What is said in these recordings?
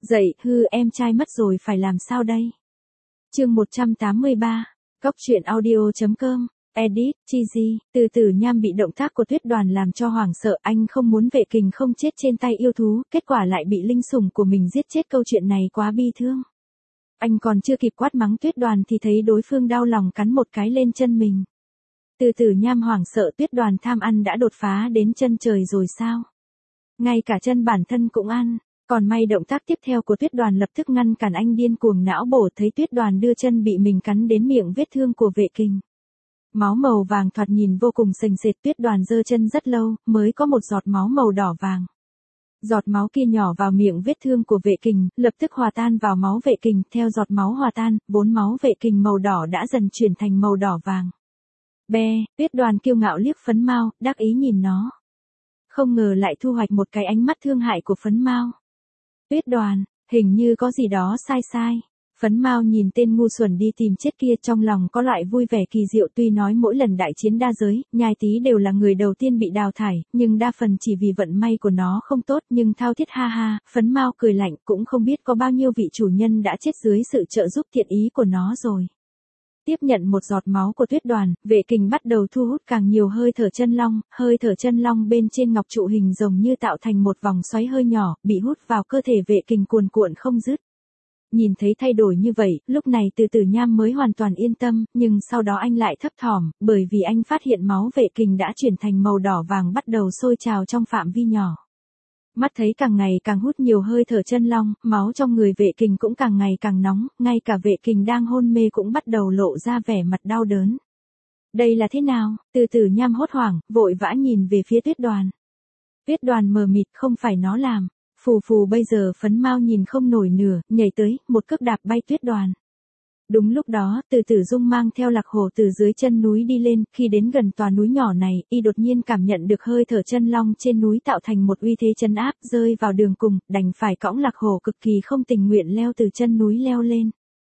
Dậy, em trai mất rồi phải làm sao đây? Chương 183, Cóc truyện audio.com, edit, Chizy, từ từ nham bị động tác của Tuyết Đoàn làm cho hoảng sợ, anh không muốn Vệ Kình không chết trên tay yêu thú, kết quả lại bị linh sủng của mình giết chết, câu chuyện này quá bi thương. Anh còn chưa kịp quát mắng Tuyết Đoàn thì thấy đối phương đau lòng cắn một cái lên chân mình. Từ từ nham hoảng sợ, Tuyết Đoàn tham ăn đã đột phá đến chân trời rồi sao? Ngay cả chân bản thân cũng ăn. Còn may động tác tiếp theo của Tuyết Đoàn lập tức ngăn cản anh điên cuồng não bổ, thấy Tuyết Đoàn đưa chân bị mình cắn đến miệng vết thương của Vệ Kình. Máu màu vàng thoạt nhìn vô cùng sền sệt, Tuyết Đoàn giơ chân rất lâu, mới có một giọt máu màu đỏ vàng. Giọt máu kia nhỏ vào miệng vết thương của Vệ Kình, lập tức hòa tan vào máu Vệ Kình, theo giọt máu hòa tan, vốn máu Vệ Kình màu đỏ đã dần chuyển thành màu đỏ vàng. Tuyết Đoàn kiêu ngạo liếc Phấn Mao, đắc ý nhìn nó. Không ngờ lại thu hoạch một cái ánh mắt thương hại của Phấn Mao. Tuyết Đoàn, hình như có gì đó sai. Phấn Mao nhìn tên ngu xuẩn đi tìm chết kia, trong lòng có loại vui vẻ kỳ diệu, tuy nói mỗi lần đại chiến đa giới, Nhai Tý đều là người đầu tiên bị đào thải, nhưng đa phần chỉ vì vận may của nó không tốt, nhưng thao thiết ha ha, Phấn Mao cười lạnh, cũng không biết có bao nhiêu vị chủ nhân đã chết dưới sự trợ giúp thiện ý của nó rồi. Tiếp nhận một giọt máu của Tuyết Đoàn, Vệ Kình bắt đầu thu hút càng nhiều hơi thở chân long bên trên ngọc trụ hình rồng như tạo thành một vòng xoáy hơi nhỏ, bị hút vào cơ thể Vệ Kình cuồn cuộn không dứt. Nhìn thấy thay đổi như vậy, lúc này từ từ nham mới hoàn toàn yên tâm, nhưng sau đó anh lại thấp thỏm, bởi vì anh phát hiện máu Vệ Kình đã chuyển thành màu đỏ vàng, bắt đầu sôi trào trong phạm vi nhỏ. Mắt thấy càng ngày càng hút nhiều hơi thở chân long, máu trong người Vệ Kình cũng càng ngày càng nóng, ngay cả Vệ Kình đang hôn mê cũng bắt đầu lộ ra vẻ mặt đau đớn. Đây là thế nào? Từ từ nham hốt hoảng, vội vã nhìn về phía Tuyết Đoàn. Tuyết Đoàn mờ mịt, không phải nó làm. Phù bây giờ Phấn Mao nhìn không nổi nửa, nhảy tới, một cước đạp bay Tuyết Đoàn. Đúng lúc đó, Từ Tử Dung mang theo Lạc Hổ từ dưới chân núi đi lên, khi đến gần tòa núi nhỏ này, y đột nhiên cảm nhận được hơi thở chân long trên núi tạo thành một uy thế trấn áp, rơi vào đường cùng, đành phải cõng Lạc Hổ cực kỳ không tình nguyện leo từ chân núi leo lên.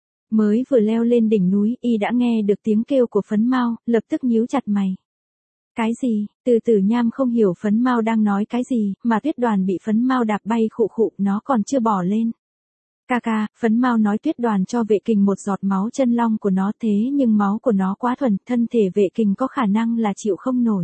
Mới vừa leo lên đỉnh núi, y đã nghe được tiếng kêu của Phấn Mao, lập tức nhíu chặt mày. Cái gì? Từ từ nham không hiểu Phấn Mao đang nói cái gì, mà Tuyết Đoàn bị Phấn Mao đạp bay khụ, nó còn chưa bỏ lên. Ca, Phấn Mao nói Tuyết Đoàn cho Vệ Kình một giọt máu chân long của nó, thế nhưng máu của nó quá thuần, thân thể Vệ Kình có khả năng là chịu không nổi.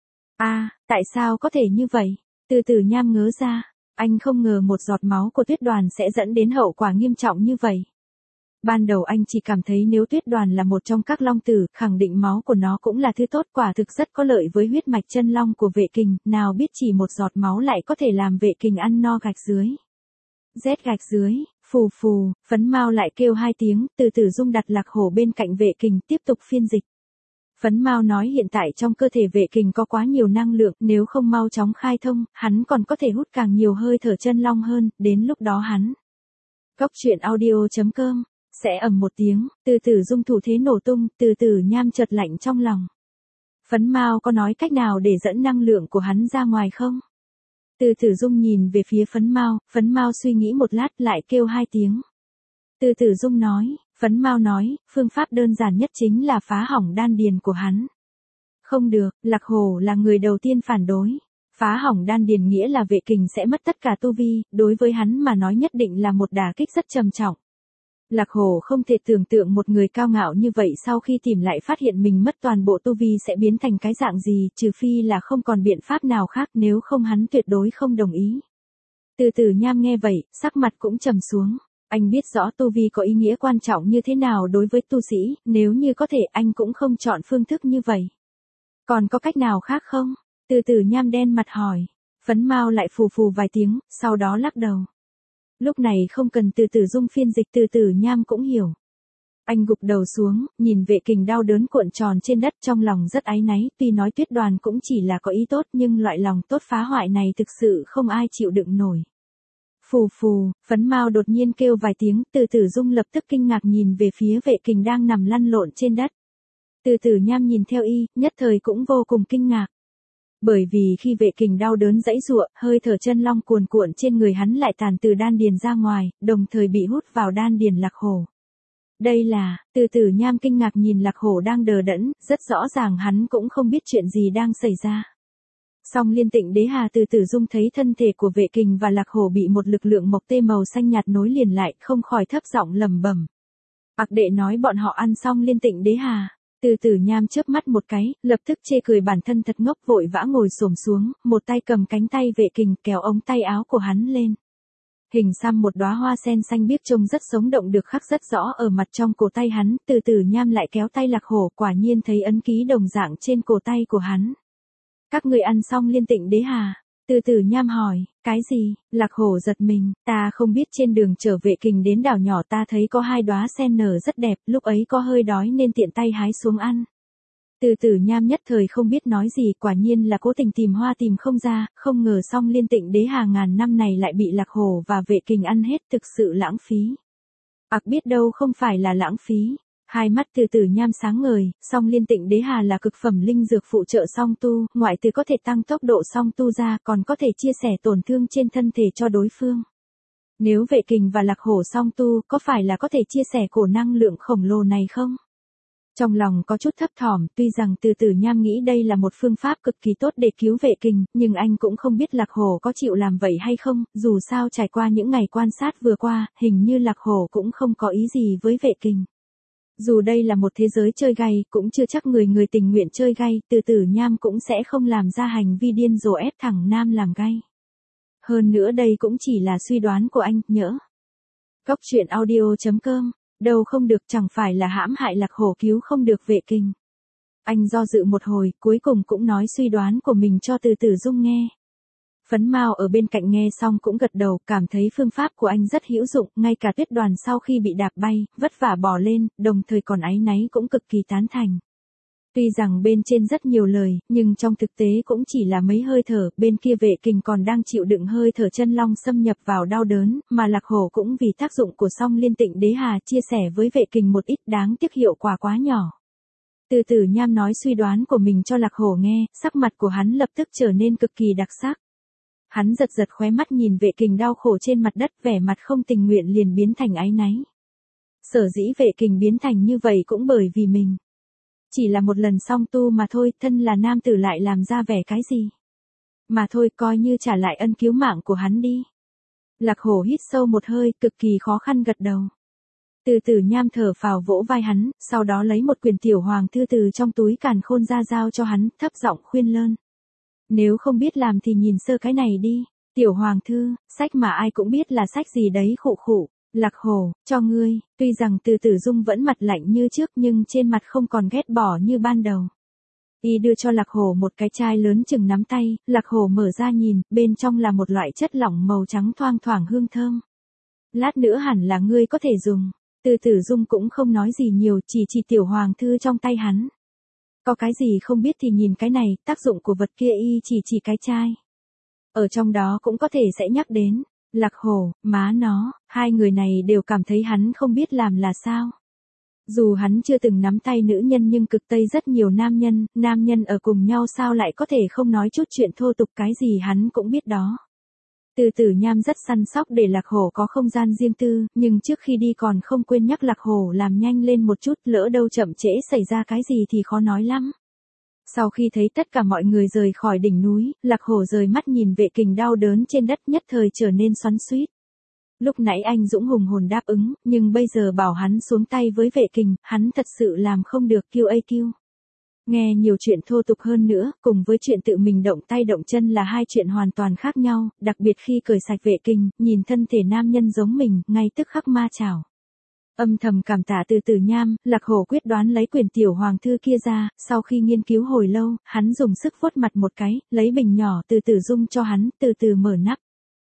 Tại sao có thể như vậy? Từ từ nham ngớ ra, anh không ngờ một giọt máu của Tuyết Đoàn sẽ dẫn đến hậu quả nghiêm trọng như vậy. Ban đầu anh chỉ cảm thấy nếu Tuyết Đoàn là một trong các long tử, khẳng định máu của nó cũng là thứ tốt, quả thực rất có lợi với huyết mạch chân long của Vệ Kình, nào biết chỉ một giọt máu lại có thể làm Vệ Kình ăn no gạch dưới. Rét gạch dưới, phù, Phấn Mao lại kêu hai tiếng, Từ Tử Dung đặt Lạc Hổ bên cạnh Vệ Kình, tiếp tục phiên dịch. Phấn Mao nói hiện tại trong cơ thể Vệ Kình có quá nhiều năng lượng, nếu không mau chóng khai thông, hắn còn có thể hút càng nhiều hơi thở chân long hơn, đến lúc đó hắn. Cóc truyện audio.com, sẽ ầm một tiếng, Từ Tử Dung thủ thế nổ tung, Từ từ nham chợt lạnh trong lòng. Phấn Mao có nói cách nào để dẫn năng lượng của hắn ra ngoài không? Từ Tử Dung nhìn về phía Phấn Mao suy nghĩ một lát lại kêu hai tiếng. Từ Tử Dung nói, Phấn Mao nói, phương pháp đơn giản nhất chính là phá hỏng đan điền của hắn. Không được, Lạc Hổ là người đầu tiên phản đối. Phá hỏng đan điền nghĩa là Vệ Kình sẽ mất tất cả tu vi, đối với hắn mà nói nhất định là một đả kích rất trầm trọng. Lạc Hổ không thể tưởng tượng một người cao ngạo như vậy sau khi tìm lại phát hiện mình mất toàn bộ tu vi sẽ biến thành cái dạng gì, trừ phi là không còn biện pháp nào khác, nếu không hắn tuyệt đối không đồng ý. Từ từ nham nghe vậy, sắc mặt cũng trầm xuống. Anh biết rõ tu vi có ý nghĩa quan trọng như thế nào đối với tu sĩ, nếu như có thể anh cũng không chọn phương thức như vậy. Còn có cách nào khác không? Từ từ nham đen mặt hỏi. Phấn Mao lại phù vài tiếng, sau đó lắc đầu. Lúc này không cần Từ Tử Dung phiên dịch, Từ từ nham cũng hiểu. Anh gục đầu xuống, nhìn Vệ Kình đau đớn cuộn tròn trên đất, trong lòng rất áy náy, tuy nói Tuyết Đoàn cũng chỉ là có ý tốt nhưng loại lòng tốt phá hoại này thực sự không ai chịu đựng nổi. Phù, Phấn Mao đột nhiên kêu vài tiếng, Từ Tử Dung lập tức kinh ngạc nhìn về phía Vệ Kình đang nằm lăn lộn trên đất. Từ từ nham nhìn theo y, nhất thời cũng vô cùng kinh ngạc. Bởi vì khi Vệ Kình đau đớn giãy giụa, hơi thở chân long cuồn cuộn trên người hắn lại tàn từ đan điền ra ngoài, đồng thời bị hút vào đan điền Lạc Hổ. Đây là, Từ từ nham kinh ngạc nhìn Lạc Hổ đang đờ đẫn, rất rõ ràng hắn cũng không biết chuyện gì đang xảy ra. Song Liên Tịnh Đế Hà từ từ dung thấy thân thể của Vệ Kình và Lạc Hổ bị một lực lượng mộc tê màu xanh nhạt nối liền lại, không khỏi thấp giọng lẩm bẩm. Đệ nói bọn họ ăn xong Liên Tịnh Đế Hà. Từ Tử Nham chớp mắt một cái, lập tức chê cười bản thân thật ngốc, vội vã ngồi xổm xuống, một tay cầm cánh tay Vệ Kình kéo ống tay áo của hắn lên. Hình xăm một đóa hoa sen xanh biếc trông rất sống động được khắc rất rõ ở mặt trong cổ tay hắn. Từ Tử Nham lại kéo tay Lạc Hổ, quả nhiên thấy ấn ký đồng dạng trên cổ tay của hắn. Các ngươi ăn xong Liên Tịnh Đế Hà? Từ Tử Nham hỏi. Cái gì? Lạc Hổ giật mình. Ta không biết, trên đường trở Vệ Kình đến đảo nhỏ ta thấy có 2 đóa sen nở rất đẹp, lúc ấy có hơi đói nên tiện tay hái xuống ăn. Từ Tử Nham nhất thời không biết nói gì, quả nhiên là cố tình tìm hoa tìm không ra, không ngờ Song Liên Tịnh Đế Hà ngàn năm này lại bị Lạc Hổ và Vệ Kình ăn hết, thực sự lãng phí. Biết đâu không phải là lãng phí. Hai mắt Từ Tử Nham sáng ngời. Song Liên Tịnh Đế Hà là cực phẩm linh dược phụ trợ song tu, ngoại trừ có thể tăng tốc độ song tu ra, còn có thể chia sẻ tổn thương trên thân thể cho đối phương. Nếu Vệ Kình và Lạc Hổ song tu, có phải là có thể chia sẻ cổ năng lượng khổng lồ này không? Trong lòng có chút thấp thỏm, tuy rằng Từ Tử Nham nghĩ đây là một phương pháp cực kỳ tốt để cứu Vệ Kình, nhưng anh cũng không biết Lạc Hổ có chịu làm vậy hay không, dù sao trải qua những ngày quan sát vừa qua, hình như Lạc Hổ cũng không có ý gì với Vệ Kình. Dù đây là một thế giới chơi gay, cũng chưa chắc người tình nguyện chơi gay, Từ Tử Nham cũng sẽ không làm ra hành vi điên rồ ép thằng nam làm gay. Hơn nữa đây cũng chỉ là suy đoán của anh, nhỡ. Cốc truyện audio.com, đâu không được, chẳng phải là hãm hại Lạc Hổ cứu không được Vệ Kình. Anh do dự một hồi, cuối cùng cũng nói suy đoán của mình cho Từ Tử Dung nghe. Phấn Mao ở bên cạnh nghe xong cũng gật đầu, cảm thấy phương pháp của anh rất hữu dụng, ngay cả Tuyết Đoàn sau khi bị đạp bay, vất vả bò lên, đồng thời còn áy náy cũng cực kỳ tán thành. Tuy rằng bên trên rất nhiều lời, nhưng trong thực tế cũng chỉ là mấy hơi thở, bên kia Vệ Kình còn đang chịu đựng hơi thở chân long xâm nhập vào đau đớn, mà Lạc Hổ cũng vì tác dụng của Song Liên Tịnh Đế Hà chia sẻ với Vệ Kình một ít, đáng tiếc hiệu quả quá nhỏ. Từ Tử Nham nói suy đoán của mình cho Lạc Hổ nghe, sắc mặt của hắn lập tức trở nên cực kỳ đặc sắc. Hắn giật khóe mắt nhìn Vệ Kình đau khổ trên mặt đất, vẻ mặt không tình nguyện liền biến thành áy náy. Sở dĩ Vệ Kình biến thành như vậy cũng bởi vì mình. Chỉ là một lần song tu mà thôi, thân là nam tử lại làm ra vẻ cái gì. Mà thôi, coi như trả lại ân cứu mạng của hắn đi. Lạc Hổ hít sâu một hơi, cực kỳ khó khăn gật đầu. Từ Tử Nham thở phào vỗ vai hắn, sau đó lấy một quyển tiểu hoàng thư từ trong túi càn khôn ra giao cho hắn, thấp giọng khuyên lơn. Nếu không biết làm thì nhìn sơ cái này đi. Tiểu hoàng thư, sách mà ai cũng biết là sách gì đấy, khụ khụ. Lạc Hổ, cho ngươi. Tuy rằng Từ Tử Dung vẫn mặt lạnh như trước nhưng trên mặt không còn ghét bỏ như ban đầu. Y đưa cho Lạc Hổ một cái chai lớn chừng nắm tay, Lạc Hổ mở ra nhìn, bên trong là một loại chất lỏng màu trắng thoang thoảng hương thơm. Lát nữa hẳn là ngươi có thể dùng. Từ Tử Dung cũng không nói gì nhiều, chỉ tiểu hoàng thư trong tay hắn. Có cái gì không biết thì nhìn cái này, tác dụng của vật kia y chỉ cái chai. Ở trong đó cũng có thể sẽ nhắc đến. Lạc Hổ, má nó, hai người này đều cảm thấy hắn không biết làm là sao. Dù hắn chưa từng nắm tay nữ nhân nhưng cực Tây rất nhiều nam nhân ở cùng nhau sao lại có thể không nói chút chuyện thô tục, cái gì hắn cũng biết đó. Từ Tử Nham rất săn sóc để Lạc Hổ có không gian riêng tư, nhưng trước khi đi còn không quên nhắc Lạc Hổ làm nhanh lên một chút, lỡ đâu chậm trễ xảy ra cái gì thì khó nói lắm. Sau khi thấy tất cả mọi người rời khỏi đỉnh núi, Lạc Hổ rời mắt nhìn Vệ Kình đau đớn trên đất, nhất thời trở nên xoắn xuýt. Lúc nãy anh dũng hùng hồn đáp ứng, nhưng bây giờ bảo hắn xuống tay với Vệ Kình, hắn thật sự làm không được. QAQ. Nghe nhiều chuyện thô tục hơn nữa, cùng với chuyện tự mình động tay động chân là hai chuyện hoàn toàn khác nhau, đặc biệt khi cởi sạch Vệ Kình, nhìn thân thể nam nhân giống mình, ngay tức khắc ma chảo. Âm thầm cảm tạ Từ Tử Nham, Lạc Hổ quyết đoán lấy quyển tiểu hoàng thư kia ra, sau khi nghiên cứu hồi lâu, hắn dùng sức vuốt mặt một cái, lấy bình nhỏ Từ Tử Dung cho hắn, từ từ mở nắp.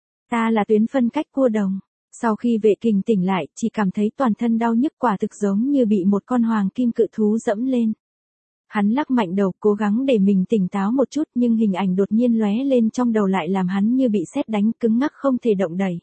Ta là tuyến phân cách cua đồng. Sau khi Vệ Kình tỉnh lại, chỉ cảm thấy toàn thân đau nhức, quả thực giống như bị một con hoàng kim cự thú dẫm lên. Hắn lắc mạnh đầu, cố gắng để mình tỉnh táo một chút, nhưng hình ảnh đột nhiên lóe lên trong đầu lại làm hắn như bị sét đánh, cứng ngắc không thể động đậy.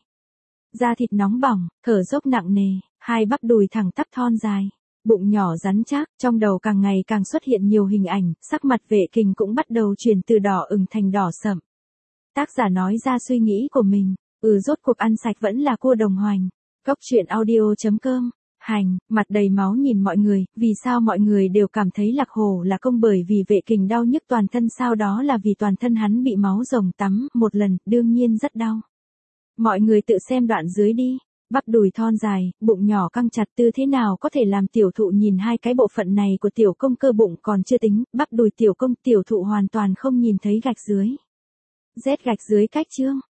Da thịt nóng bỏng, thở dốc nặng nề, hai bắp đùi thẳng tắp thon dài, bụng nhỏ rắn chắc, trong đầu càng ngày càng xuất hiện nhiều hình ảnh, sắc mặt Vệ Kình cũng bắt đầu chuyển từ đỏ ửng thành đỏ sậm. Tác giả nói ra suy nghĩ của mình, rốt cuộc ăn sạch vẫn là cua đồng hoành. Cốc truyện audio.com Hành, mặt đầy máu nhìn mọi người, vì sao mọi người đều cảm thấy Lạc Hổ là công bởi vì Vệ Kình đau nhức toàn thân sao, đó là vì toàn thân hắn bị máu rồng tắm một lần, đương nhiên rất đau. Mọi người tự xem đoạn dưới đi. Bắp đùi thon dài, bụng nhỏ căng chặt, tư thế nào có thể làm tiểu thụ nhìn hai cái bộ phận này của tiểu công, cơ bụng còn chưa tính, bắp đùi tiểu công, tiểu thụ hoàn toàn không nhìn thấy gạch dưới. Rét gạch dưới cách chương.